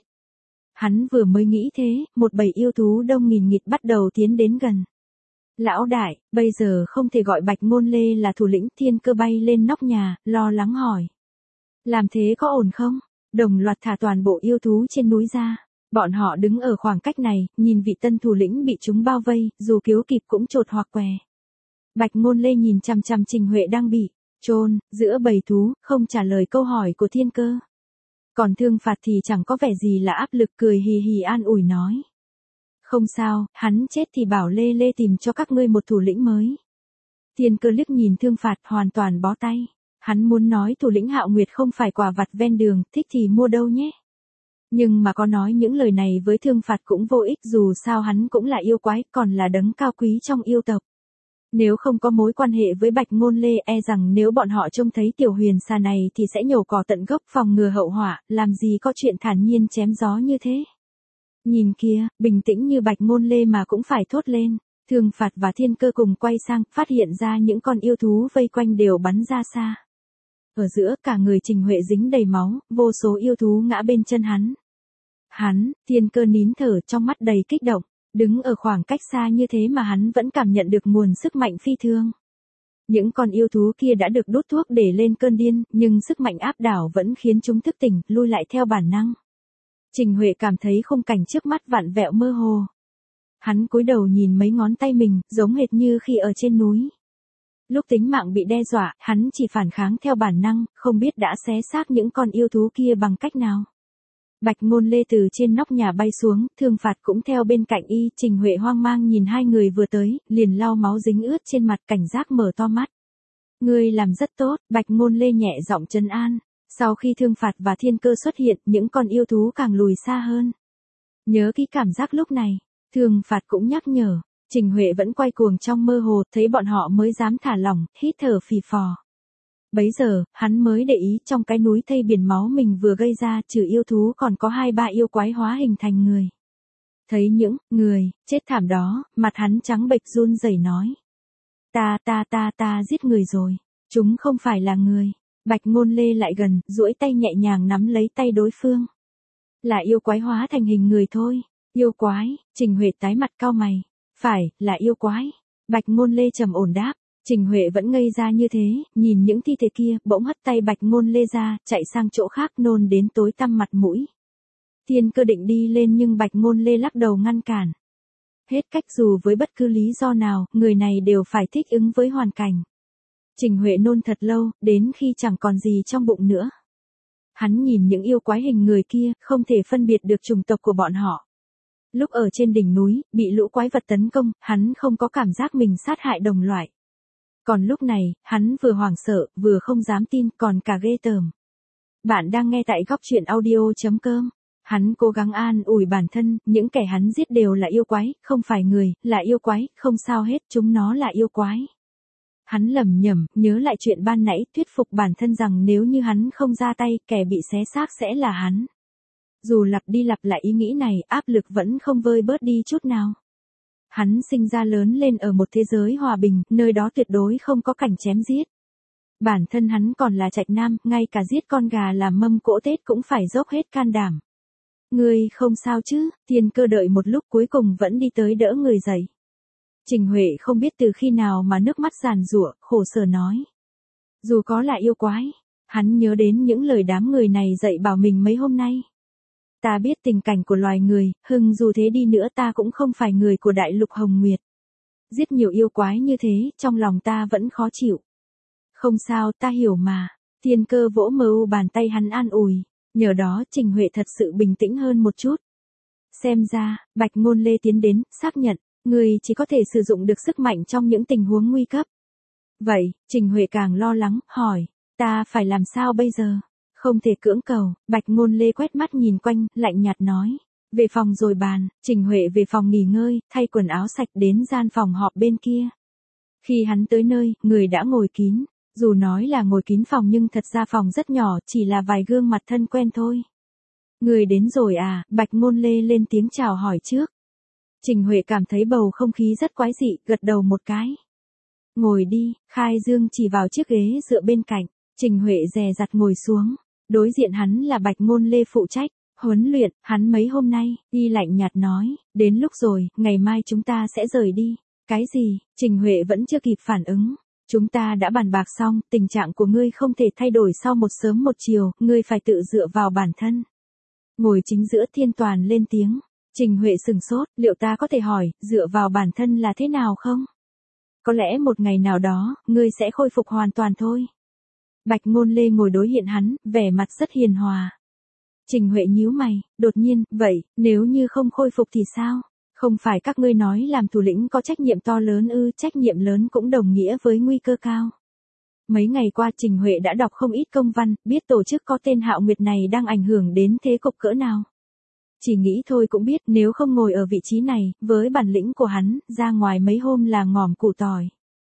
Speaker 1: Hắn vừa mới nghĩ thế, một bầy yêu thú đông nghìn nghịt bắt đầu tiến đến gần. Lão đại, bây giờ không thể gọi Bạch Ngôn Lê là thủ lĩnh. Thiên Cơ bay lên nóc nhà, lo lắng hỏi. Làm thế có ổn không? Đồng loạt thả toàn bộ yêu thú trên núi ra. Bọn họ đứng ở khoảng cách này, nhìn vị tân thủ lĩnh bị chúng bao vây, dù cứu kịp cũng chột hoặc què. Bạch Ngôn Lê nhìn chằm chằm Trình Huệ đang bị chôn giữa bầy thú, không trả lời câu hỏi của Thiên Cơ. Còn Thương Phạt thì chẳng có vẻ gì là áp lực, cười hì hì an ủi nói. Không sao, hắn chết thì bảo Lê Lê tìm cho các ngươi một thủ lĩnh mới. Thiên Cơ liếc nhìn Thương Phạt hoàn toàn bó tay. Hắn muốn nói thủ lĩnh Hạo Nguyệt không phải quà vặt ven đường, thích thì mua đâu nhé. Nhưng mà có nói những lời này với Thương Phạt cũng vô ích, dù sao hắn cũng là yêu quái, còn là đấng cao quý trong yêu tộc. Nếu không có mối quan hệ với Bạch Ngôn Lê, e rằng nếu bọn họ trông thấy tiểu huyền xà này thì sẽ nhổ cỏ tận gốc phòng ngừa hậu họa, làm gì có chuyện thản nhiên chém gió như thế. Nhìn kia, bình tĩnh như Bạch Ngôn Lê mà cũng phải thốt lên. Thương Phạt và Thiên Cơ cùng quay sang, phát hiện ra những con yêu thú vây quanh đều bắn ra xa. Ở giữa cả người Trình Huệ dính đầy máu, vô số yêu thú ngã bên chân hắn. Hắn, Thiên Cơ nín thở, trong mắt đầy kích động. Đứng ở khoảng cách xa như thế mà hắn vẫn cảm nhận được nguồn sức mạnh phi thường. Những con yêu thú kia đã được đốt thuốc để lên cơn điên, nhưng sức mạnh áp đảo vẫn khiến chúng thức tỉnh, lui lại theo bản năng. Trình Huệ cảm thấy khung cảnh trước mắt vặn vẹo mơ hồ. Hắn cúi đầu nhìn mấy ngón tay mình, giống hệt như khi ở trên núi. Lúc tính mạng bị đe dọa, hắn chỉ phản kháng theo bản năng, không biết đã xé xác những con yêu thú kia bằng cách nào. Bạch Ngôn Lê từ trên nóc nhà bay xuống, Thương Phạt cũng theo bên cạnh y. Trình Huệ hoang mang nhìn hai người vừa tới, liền lau máu dính ướt trên mặt, cảnh giác mở to mắt. Ngươi làm rất tốt, Bạch Ngôn Lê nhẹ giọng trấn an. Sau khi Thương Phạt và Thiên Cơ xuất hiện, những con yêu thú càng lùi xa hơn. Nhớ kỹ cảm giác lúc này, Thương Phạt cũng nhắc nhở. Trình Huệ vẫn quay cuồng trong mơ hồ, thấy bọn họ mới dám thả lỏng, hít thở phì phò. Bấy giờ, hắn mới để ý trong cái núi thây biển máu mình vừa gây ra, trừ yêu thú còn có hai ba yêu quái hóa hình thành người. Thấy những người chết thảm đó, mặt hắn trắng bệch run rẩy nói. Ta ta ta ta giết người rồi, chúng không phải là người. Bạch Ngôn Lê lại gần, duỗi tay nhẹ nhàng nắm lấy tay đối phương. Là yêu quái hóa thành hình người thôi. Yêu quái, Trình Huệ tái mặt cau mày. Phải, là yêu quái. Bạch Ngôn Lê trầm ổn đáp. Trình Huệ vẫn ngây ra như thế, nhìn những thi thể kia, bỗng hất tay Bạch Ngôn Lê ra, chạy sang chỗ khác nôn đến tối tăm mặt mũi. Thiên Cơ định đi lên nhưng Bạch Ngôn Lê lắc đầu ngăn cản. Hết cách, dù với bất cứ lý do nào, người này đều phải thích ứng với hoàn cảnh. Trình Huệ nôn thật lâu, đến khi chẳng còn gì trong bụng nữa. Hắn nhìn những yêu quái hình người kia, không thể phân biệt được chủng tộc của bọn họ. Lúc ở trên đỉnh núi, bị lũ quái vật tấn công, hắn không có cảm giác mình sát hại đồng loại. Còn lúc này, hắn vừa hoảng sợ, vừa không dám tin, còn cả ghê tởm. Bạn đang nghe tại góc truyện audio chấm com. Hắn cố gắng an ủi bản thân, những kẻ hắn giết đều là yêu quái, không phải người, là yêu quái, không sao hết, chúng nó là yêu quái. Hắn lẩm nhẩm, nhớ lại chuyện ban nãy, thuyết phục bản thân rằng nếu như hắn không ra tay, kẻ bị xé xác sẽ là hắn. Dù lặp đi lặp lại ý nghĩ này, áp lực vẫn không vơi bớt đi chút nào. Hắn sinh ra lớn lên ở một thế giới hòa bình, nơi đó tuyệt đối không có cảnh chém giết. Bản thân hắn còn là trạch nam, ngay cả giết con gà làm mâm cỗ Tết cũng phải dốc hết can đảm. Ngươi không sao chứ? Thiên Cơ đợi một lúc cuối cùng vẫn đi tới đỡ người dậy. Trình Huệ không biết từ khi nào mà nước mắt giàn giụa, khổ sở nói. Dù có là yêu quái, hắn nhớ đến những lời đám người này dạy bảo mình mấy hôm nay. Ta biết tình cảnh của loài người, hưng dù thế đi nữa ta cũng không phải người của đại lục Hồng Nguyệt. Giết nhiều yêu quái như thế, trong lòng ta vẫn khó chịu. Không sao, ta hiểu mà. Thiên Cơ vỗ mờ u bàn tay hắn an ủi. Nhờ đó Trình Huệ thật sự bình tĩnh hơn một chút. Xem ra, Bạch Ngôn Lê tiến đến, xác nhận, người chỉ có thể sử dụng được sức mạnh trong những tình huống nguy cấp. Vậy, Trình Huệ càng lo lắng, hỏi, Ta phải làm sao bây giờ? Không thể cưỡng cầu, Bạch Ngôn Lê quét mắt nhìn quanh, lạnh nhạt nói. Về phòng rồi bàn, Trình Huệ về phòng nghỉ ngơi, thay quần áo sạch đến gian phòng họp bên kia. Khi hắn tới nơi, người đã ngồi kín. Dù nói là ngồi kín phòng nhưng thật ra phòng rất nhỏ, chỉ là vài gương mặt thân quen thôi. Người đến rồi à, Bạch Ngôn Lê lên tiếng chào hỏi trước. Trình Huệ cảm thấy bầu không khí rất quái dị, gật đầu một cái. Ngồi đi, Khai Dương chỉ vào chiếc ghế dựa bên cạnh. Trình Huệ dè dặt ngồi xuống. Đối diện hắn là Bạch Ngôn Lê phụ trách huấn luyện, hắn mấy hôm nay, y lạnh nhạt nói, đến lúc rồi, ngày mai chúng ta sẽ rời đi. Cái gì? Trình Huệ vẫn chưa kịp phản ứng. Chúng ta đã bàn bạc xong, tình trạng của ngươi không thể thay đổi sau một sớm một chiều, ngươi phải tự dựa vào bản thân. Ngồi chính giữa Thiên Toàn lên tiếng. Trình Huệ sừng sốt, liệu ta có thể hỏi, dựa vào bản thân là thế nào không? Có lẽ một ngày nào đó, ngươi sẽ khôi phục hoàn toàn thôi. Bạch Ngôn Lê ngồi đối diện hắn, vẻ mặt rất hiền hòa. Trình Huệ nhíu mày, đột nhiên, vậy, nếu như không khôi phục thì sao? Không phải các ngươi nói làm thủ lĩnh có trách nhiệm to lớn ư, trách nhiệm lớn cũng đồng nghĩa với nguy cơ cao. Mấy ngày qua Trình Huệ đã đọc không ít công văn, biết tổ chức có tên Hạo Nguyệt này đang ảnh hưởng đến thế cục cỡ nào. Chỉ nghĩ thôi cũng biết nếu không ngồi ở vị trí này, với bản lĩnh của hắn, ra ngoài mấy hôm là ngòm củ tỏi.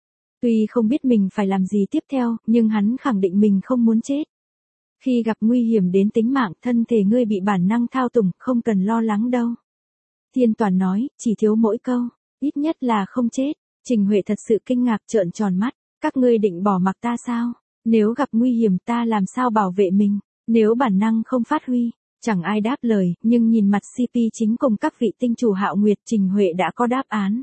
Speaker 1: Tuy không biết mình phải làm gì tiếp theo, nhưng hắn khẳng định mình không muốn chết. Khi gặp nguy hiểm đến tính mạng, thân thể ngươi bị bản năng thao túng, không cần lo lắng đâu. Thiên Toàn nói, chỉ thiếu mỗi câu, ít nhất là không chết. Trình Huệ thật sự kinh ngạc trợn tròn mắt, các ngươi định bỏ mặc ta sao? Nếu gặp nguy hiểm ta làm sao bảo vệ mình? Nếu bản năng không phát huy, chẳng ai đáp lời, nhưng nhìn mặt xê pê chính cùng các vị tinh chủ Hạo Nguyệt, Trình Huệ đã có đáp án.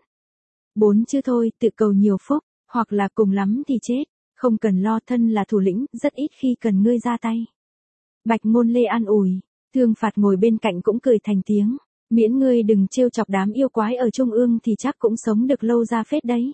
Speaker 1: Bốn chữ thôi, tự cầu nhiều phúc, hoặc là cùng lắm thì chết, không cần lo, thân là thủ lĩnh, rất ít khi cần ngươi ra tay. Bạch Ngôn Lê an ủi, Thương Phạt ngồi bên cạnh cũng cười thành tiếng. Miễn ngươi đừng trêu chọc đám yêu quái ở Trung ương thì chắc cũng sống được lâu ra phết đấy.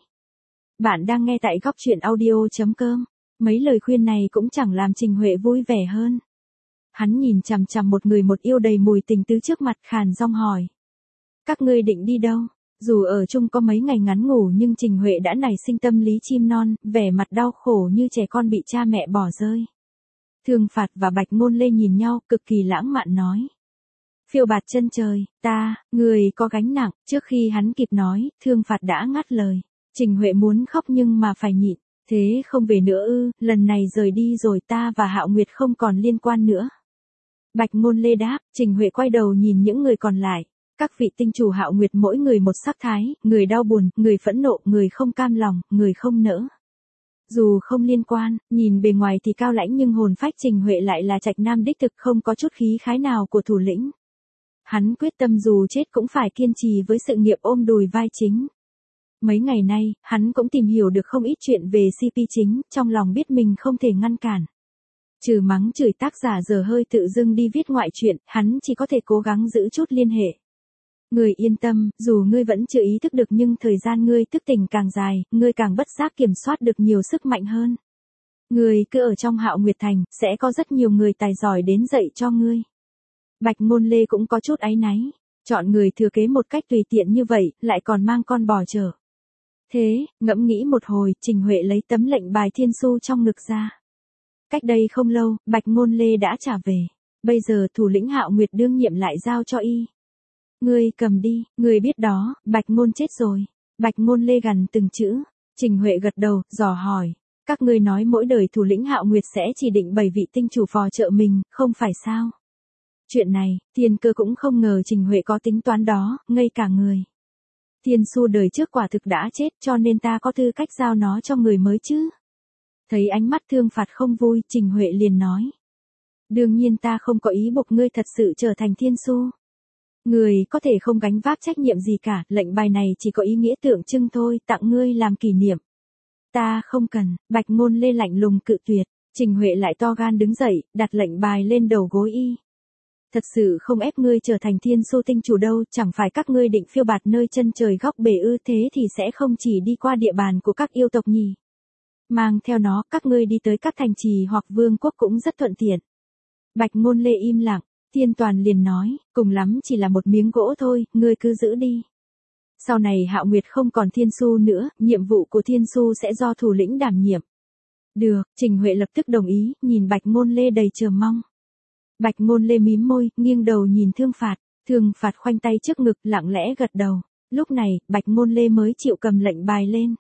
Speaker 1: Bạn đang nghe tại góc truyện audio chấm com. Mấy lời khuyên này cũng chẳng làm Trình Huệ vui vẻ hơn. Hắn nhìn chằm chằm một người một yêu đầy mùi tình tứ trước mặt, khàn giọng hỏi. Các ngươi định đi đâu? Dù ở chung có mấy ngày ngắn ngủ nhưng Trình Huệ đã nảy sinh tâm lý chim non, vẻ mặt đau khổ như trẻ con bị cha mẹ bỏ rơi. Thương Phạt và Bạch Ngôn Lê nhìn nhau, cực kỳ lãng mạn nói. Phiêu bạt chân trời, ta, người có gánh nặng, trước khi hắn kịp nói, Thương Phạt đã ngắt lời. Trình Huệ muốn khóc nhưng mà phải nhịn, thế không về nữa ư, lần này rời đi rồi ta và Hạo Nguyệt không còn liên quan nữa. Bạch Ngôn Lê đáp, Trình Huệ quay đầu nhìn những người còn lại. Các vị tinh chủ Hạo Nguyệt mỗi người một sắc thái, người đau buồn, người phẫn nộ, người không cam lòng, người không nỡ. Dù không liên quan, nhìn bề ngoài thì cao lãnh nhưng hồn phách Trình Huệ lại là trạch nam đích thực, không có chút khí khái nào của thủ lĩnh. Hắn quyết tâm dù chết cũng phải kiên trì với sự nghiệp ôm đùi vai chính. Mấy ngày nay, hắn cũng tìm hiểu được không ít chuyện về xê pê chính, trong lòng biết mình không thể ngăn cản. Trừ mắng chửi tác giả dở hơi tự dưng đi viết ngoại truyện, hắn chỉ có thể cố gắng giữ chút liên hệ. Ngươi yên tâm, dù ngươi vẫn chưa ý thức được nhưng thời gian ngươi thức tỉnh càng dài, ngươi càng bất giác kiểm soát được nhiều sức mạnh hơn. Ngươi cứ ở trong Hạo Nguyệt Thành, sẽ có rất nhiều người tài giỏi đến dạy cho ngươi. Bạch Ngôn Lê cũng có chút áy náy, chọn người thừa kế một cách tùy tiện như vậy, lại còn mang con bò chở. Thế, ngẫm nghĩ một hồi, Trình Huệ lấy tấm lệnh bài thiên su trong ngực ra. Cách đây không lâu, Bạch Ngôn Lê đã trả về. Bây giờ thủ lĩnh Hạo Nguyệt đương nhiệm lại giao cho y. Ngươi cầm đi, ngươi biết đó, Bạch Ngôn chết rồi. Bạch Ngôn Lê gằn từng chữ. Trình Huệ gật đầu, dò hỏi. Các ngươi nói mỗi đời thủ lĩnh Hạo Nguyệt sẽ chỉ định bảy vị tinh chủ phò trợ mình, không phải sao? Chuyện này, Thiên Cơ cũng không ngờ Trình Huệ có tính toán đó, ngây cả người. Thiên Su đời trước quả thực đã chết cho nên ta có tư cách giao nó cho người mới chứ. Thấy ánh mắt Thương Phạt không vui, Trình Huệ liền nói. Đương nhiên ta không có ý buộc ngươi thật sự trở thành Thiên Su. Ngươi có thể không gánh vác trách nhiệm gì cả, lệnh bài này chỉ có ý nghĩa tượng trưng thôi, tặng ngươi làm kỷ niệm. Ta không cần, Bạch Ngôn Lê lạnh lùng cự tuyệt. Trình Huệ lại to gan đứng dậy, đặt lệnh bài lên đầu gối y. Thật sự không ép ngươi trở thành Thiên Su tinh chủ đâu, chẳng phải các ngươi định phiêu bạt nơi chân trời góc bể ư, thế thì sẽ không chỉ đi qua địa bàn của các yêu tộc nhỉ. Mang theo nó, các ngươi đi tới các thành trì hoặc vương quốc cũng rất thuận tiện. Bạch Ngôn Lê im lặng, Thiên Toàn liền nói, cùng lắm chỉ là một miếng gỗ thôi, ngươi cứ giữ đi. Sau này Hạo Nguyệt không còn Thiên Su nữa, nhiệm vụ của Thiên Su sẽ do thủ lĩnh đảm nhiệm. Được, Trình Huệ lập tức đồng ý, nhìn Bạch Ngôn Lê đầy chờ mong. Bạch Ngôn Lê mím môi, nghiêng đầu nhìn Thương Phạt, Thương Phạt khoanh tay trước ngực, lặng lẽ gật đầu. Lúc này, Bạch Ngôn Lê mới chịu cầm lệnh bài lên.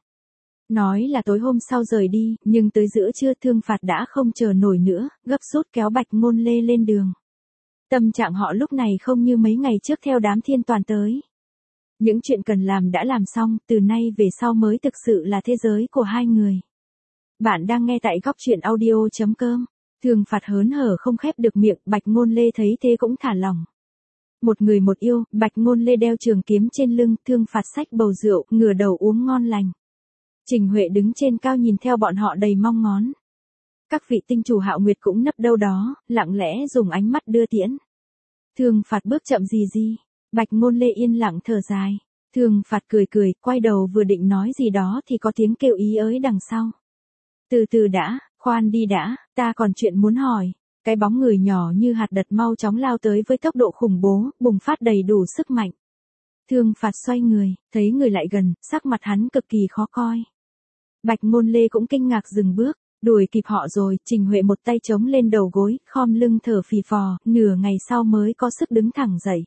Speaker 1: Nói là tối hôm sau rời đi, nhưng tới giữa trưa Thương Phạt đã không chờ nổi nữa, gấp rút kéo Bạch Ngôn Lê lên đường. Tâm trạng họ lúc này không như mấy ngày trước theo đám Thiên Toàn tới. Những chuyện cần làm đã làm xong, từ nay về sau mới thực sự là thế giới của hai người. Bạn đang nghe tại góc truyện audio chấm com. Thương Phạt hớn hở không khép được miệng, Bạch Ngôn Lê thấy thế cũng thả lỏng. Một người một yêu, Bạch Ngôn Lê đeo trường kiếm trên lưng, Thương Phạt xách bầu rượu, ngửa đầu uống ngon lành. Trình Huệ đứng trên cao nhìn theo bọn họ đầy mong ngón. Các vị tinh chủ Hạo Nguyệt cũng nấp đâu đó, lặng lẽ dùng ánh mắt đưa tiễn. Thương Phạt bước chậm gì gì, Bạch Ngôn Lê yên lặng thở dài. Thương Phạt cười cười, quay đầu vừa định nói gì đó thì có tiếng kêu ý ới đằng sau. Từ từ đã, khoan đi đã, ta còn chuyện muốn hỏi. Cái bóng người nhỏ như hạt đật mau chóng lao tới với tốc độ khủng bố, bùng phát đầy đủ sức mạnh. Thương Phạt xoay người, thấy người lại gần, sắc mặt hắn cực kỳ khó coi. Bạch Ngôn Lê cũng kinh ngạc dừng bước, đuổi kịp họ rồi, Trình Huệ một tay chống lên đầu gối, khom lưng thở phì phò, nửa ngày sau mới có sức đứng thẳng dậy.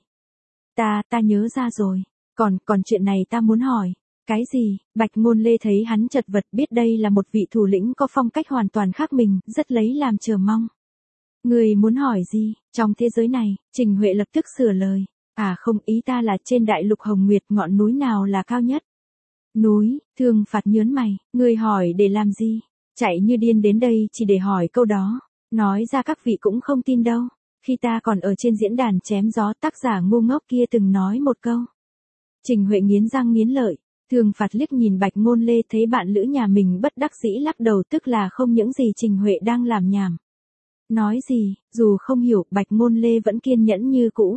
Speaker 1: Ta, ta nhớ ra rồi, còn, còn chuyện này ta muốn hỏi. Cái gì? Bạch Ngôn Lê thấy hắn chật vật, biết đây là một vị thủ lĩnh có phong cách hoàn toàn khác mình, rất lấy làm chờ mong. Người muốn hỏi gì? Trong thế giới này, Trình Huệ lập tức sửa lời. À không, ý ta là trên đại lục Hồng Nguyệt ngọn núi nào là cao nhất? Núi, Thương Phạt nhớn mày, người hỏi để làm gì? Chạy như điên đến đây chỉ để hỏi câu đó. Nói ra các vị cũng không tin đâu. Khi ta còn ở trên diễn đàn chém gió, tác giả ngu ngốc kia từng nói một câu. Trình Huệ nghiến răng nghiến lợi. Thương Phạt liếc nhìn Bạch Ngôn Lê, thấy bạn lữ nhà mình bất đắc dĩ lắc đầu, tức là không những gì Trình Huệ đang làm nhảm. Nói gì, dù không hiểu, Bạch Ngôn Lê vẫn kiên nhẫn như cũ.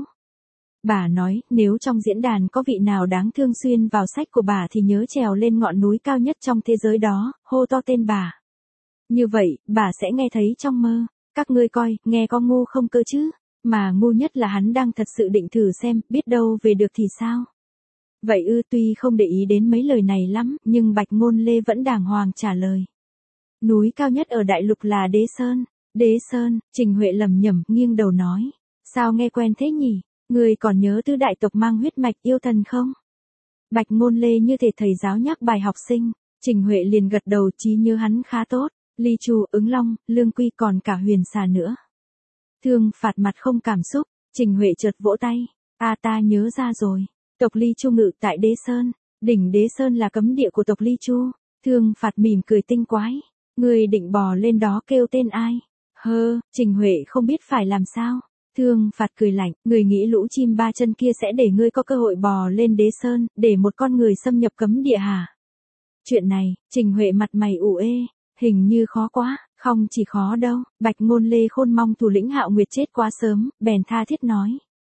Speaker 1: Bà nói, nếu trong diễn đàn có vị nào đáng thương xuyên vào sách của bà thì nhớ trèo lên ngọn núi cao nhất trong thế giới đó, hô to tên bà. Như vậy, bà sẽ nghe thấy trong mơ. Các ngươi coi, nghe có ngu không cơ chứ? Mà ngu nhất là hắn đang thật sự định thử xem, biết đâu về được thì sao? Vậy ư, tuy không để ý đến mấy lời này lắm, nhưng Bạch Ngôn Lê vẫn đàng hoàng trả lời. Núi cao nhất ở đại lục là Đế Sơn. Đế Sơn, Trình Huệ lẩm nhẩm, nghiêng đầu nói. Sao nghe quen thế nhỉ? Người còn nhớ tứ đại tộc mang huyết mạch yêu thần không? Bạch Ngôn Lê như thể thầy giáo nhắc bài học sinh. Trình Huệ liền gật đầu, trí nhớ hắn khá tốt. Ly Chu, Ứng Long, Lương Quy còn cả Huyền Xà nữa. Thương Phạt mặt không cảm xúc, Trình Huệ chợt vỗ tay. À ta nhớ ra rồi. Tộc Ly Chu ngự tại Đế Sơn. Đỉnh Đế Sơn là cấm địa của tộc Ly Chu. Thương Phạt mỉm cười tinh quái. Người định bò lên đó kêu tên ai? Hơ, Trình Huệ không biết phải làm sao. Thương Phạt cười lạnh, người nghĩ lũ chim ba chân kia sẽ để ngươi có cơ hội bò lên Đế Sơn, để một con người xâm nhập cấm địa hả? Chuyện này, Trình Huệ mặt mày ủ ê, hình như khó quá, không chỉ khó đâu. Bạch Ngôn Lê khôn mong thủ lĩnh Hạo Nguyệt chết quá sớm, bèn tha thiết nói.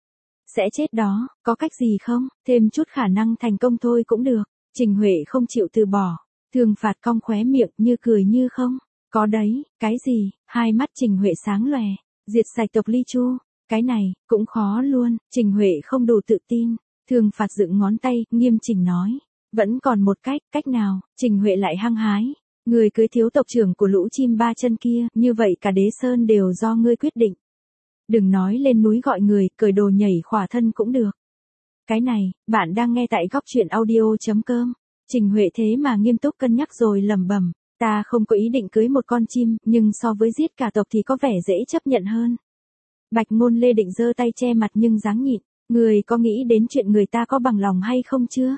Speaker 1: Sẽ chết đó, có cách gì không? Thêm chút khả năng thành công thôi cũng được. Trình Huệ không chịu từ bỏ. Thương Phạt cong khóe miệng, như cười như không. Có đấy, cái gì? Hai mắt Trình Huệ sáng lòe. Diệt sạch tộc Ly Chu. Cái này, cũng khó luôn. Trình Huệ không đủ tự tin. Thương Phạt dựng ngón tay, nghiêm chỉnh nói. Vẫn còn một cách, cách nào? Trình Huệ lại hăng hái. Người cưới thiếu tộc trưởng của lũ chim ba chân kia, như vậy cả Đế Sơn đều do ngươi quyết định. Đừng nói lên núi gọi người, cởi đồ nhảy khỏa thân cũng được. Cái này, bạn đang nghe tại góc truyện audio chấm com. Trình Huệ thế mà nghiêm túc cân nhắc rồi lẩm bẩm. Ta không có ý định cưới một con chim, nhưng so với giết cả tộc thì có vẻ dễ chấp nhận hơn. Bạch Ngôn Lê định giơ tay che mặt nhưng dáng nhịn. Người có nghĩ đến chuyện người ta có bằng lòng hay không chưa?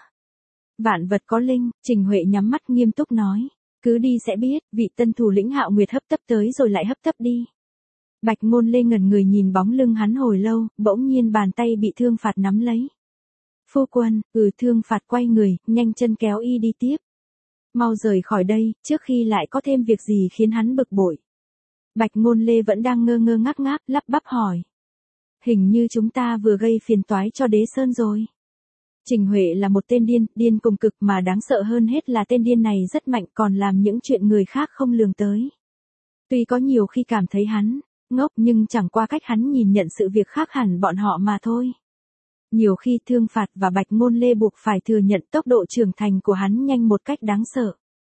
Speaker 1: Vạn vật có linh, Trình Huệ nhắm mắt nghiêm túc nói. Cứ đi sẽ biết, vị tân thủ lĩnh Hạo Nguyệt hấp tấp tới rồi lại hấp tấp đi. Bạch Ngôn Lê ngẩn người nhìn bóng lưng hắn hồi lâu, bỗng nhiên bàn tay bị Thương Phạt nắm lấy. Phu quân, ừ. Thương Phạt quay người, nhanh chân kéo y đi tiếp. Mau rời khỏi đây, trước khi lại có thêm việc gì khiến hắn bực bội. Bạch Ngôn Lê vẫn đang ngơ ngơ ngác ngác, lắp bắp hỏi. Hình như chúng ta vừa gây phiền toái cho Đế Sơn rồi. Trình Huệ là một tên điên, điên cùng cực, mà đáng sợ hơn hết là tên điên này rất mạnh, còn làm những chuyện người khác không lường tới. Tuy có nhiều khi cảm thấy hắn ngốc, nhưng chẳng qua cách hắn nhìn nhận sự việc khác hẳn bọn họ mà thôi. Nhiều khi Thương Phạt và Bạch Ngôn Lê buộc phải thừa nhận tốc độ trưởng thành của hắn nhanh một cách đáng sợ.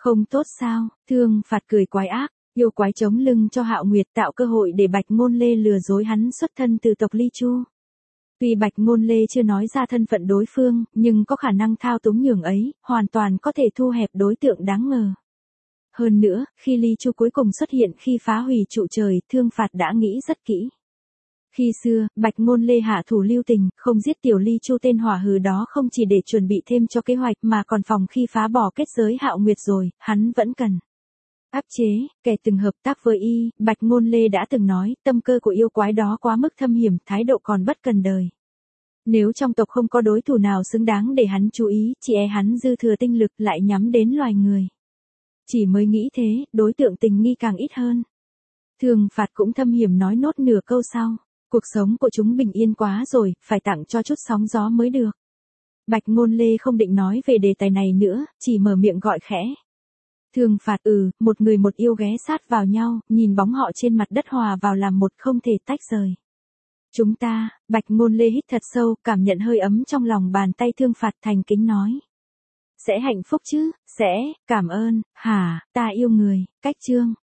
Speaker 1: Không tốt sao? Thương phạt cười quái ác, yêu quái chống lưng cho Hạo Nguyệt tạo cơ hội để Bạch Ngôn Lê lừa dối hắn xuất thân từ tộc Ly Chu. Tuy Bạch Ngôn Lê chưa nói ra thân phận đối phương, nhưng có khả năng thao túng nhường ấy, hoàn toàn có thể thu hẹp đối tượng đáng ngờ. Hơn nữa, khi Ly Chu cuối cùng xuất hiện khi phá hủy trụ trời, Thương phạt đã nghĩ rất kỹ. Khi xưa, Bạch Ngôn Lê hạ thủ lưu tình, không giết tiểu Ly Chu tên hỏa hừ đó không chỉ để chuẩn bị thêm cho kế hoạch mà còn phòng khi phá bỏ kết giới Hạo Nguyệt rồi, hắn vẫn cần áp chế, kẻ từng hợp tác với y, Bạch Ngôn Lê đã từng nói, tâm cơ của yêu quái đó quá mức thâm hiểm, thái độ còn bất cần đời. Nếu trong tộc không có đối thủ nào xứng đáng để hắn chú ý, chỉ e hắn dư thừa tinh lực lại nhắm đến loài người. Chỉ mới nghĩ thế, đối tượng tình nghi càng ít hơn. Thường phạt cũng thâm hiểm nói nốt nửa câu sau. Cuộc sống của chúng bình yên quá rồi, phải tặng cho chút sóng gió mới được. Bạch Ngôn Lê không định nói về đề tài này nữa, chỉ mở miệng gọi khẽ. Thường phạt ừ, một người một yêu ghé sát vào nhau, nhìn bóng họ trên mặt đất hòa vào làm một không thể tách rời. Chúng ta, Bạch Ngôn Lê hít thật sâu, cảm nhận hơi ấm trong lòng bàn tay Thương phạt thành kính nói. Sẽ hạnh phúc chứ, sẽ, cảm ơn, hả, ta yêu người, cách chương.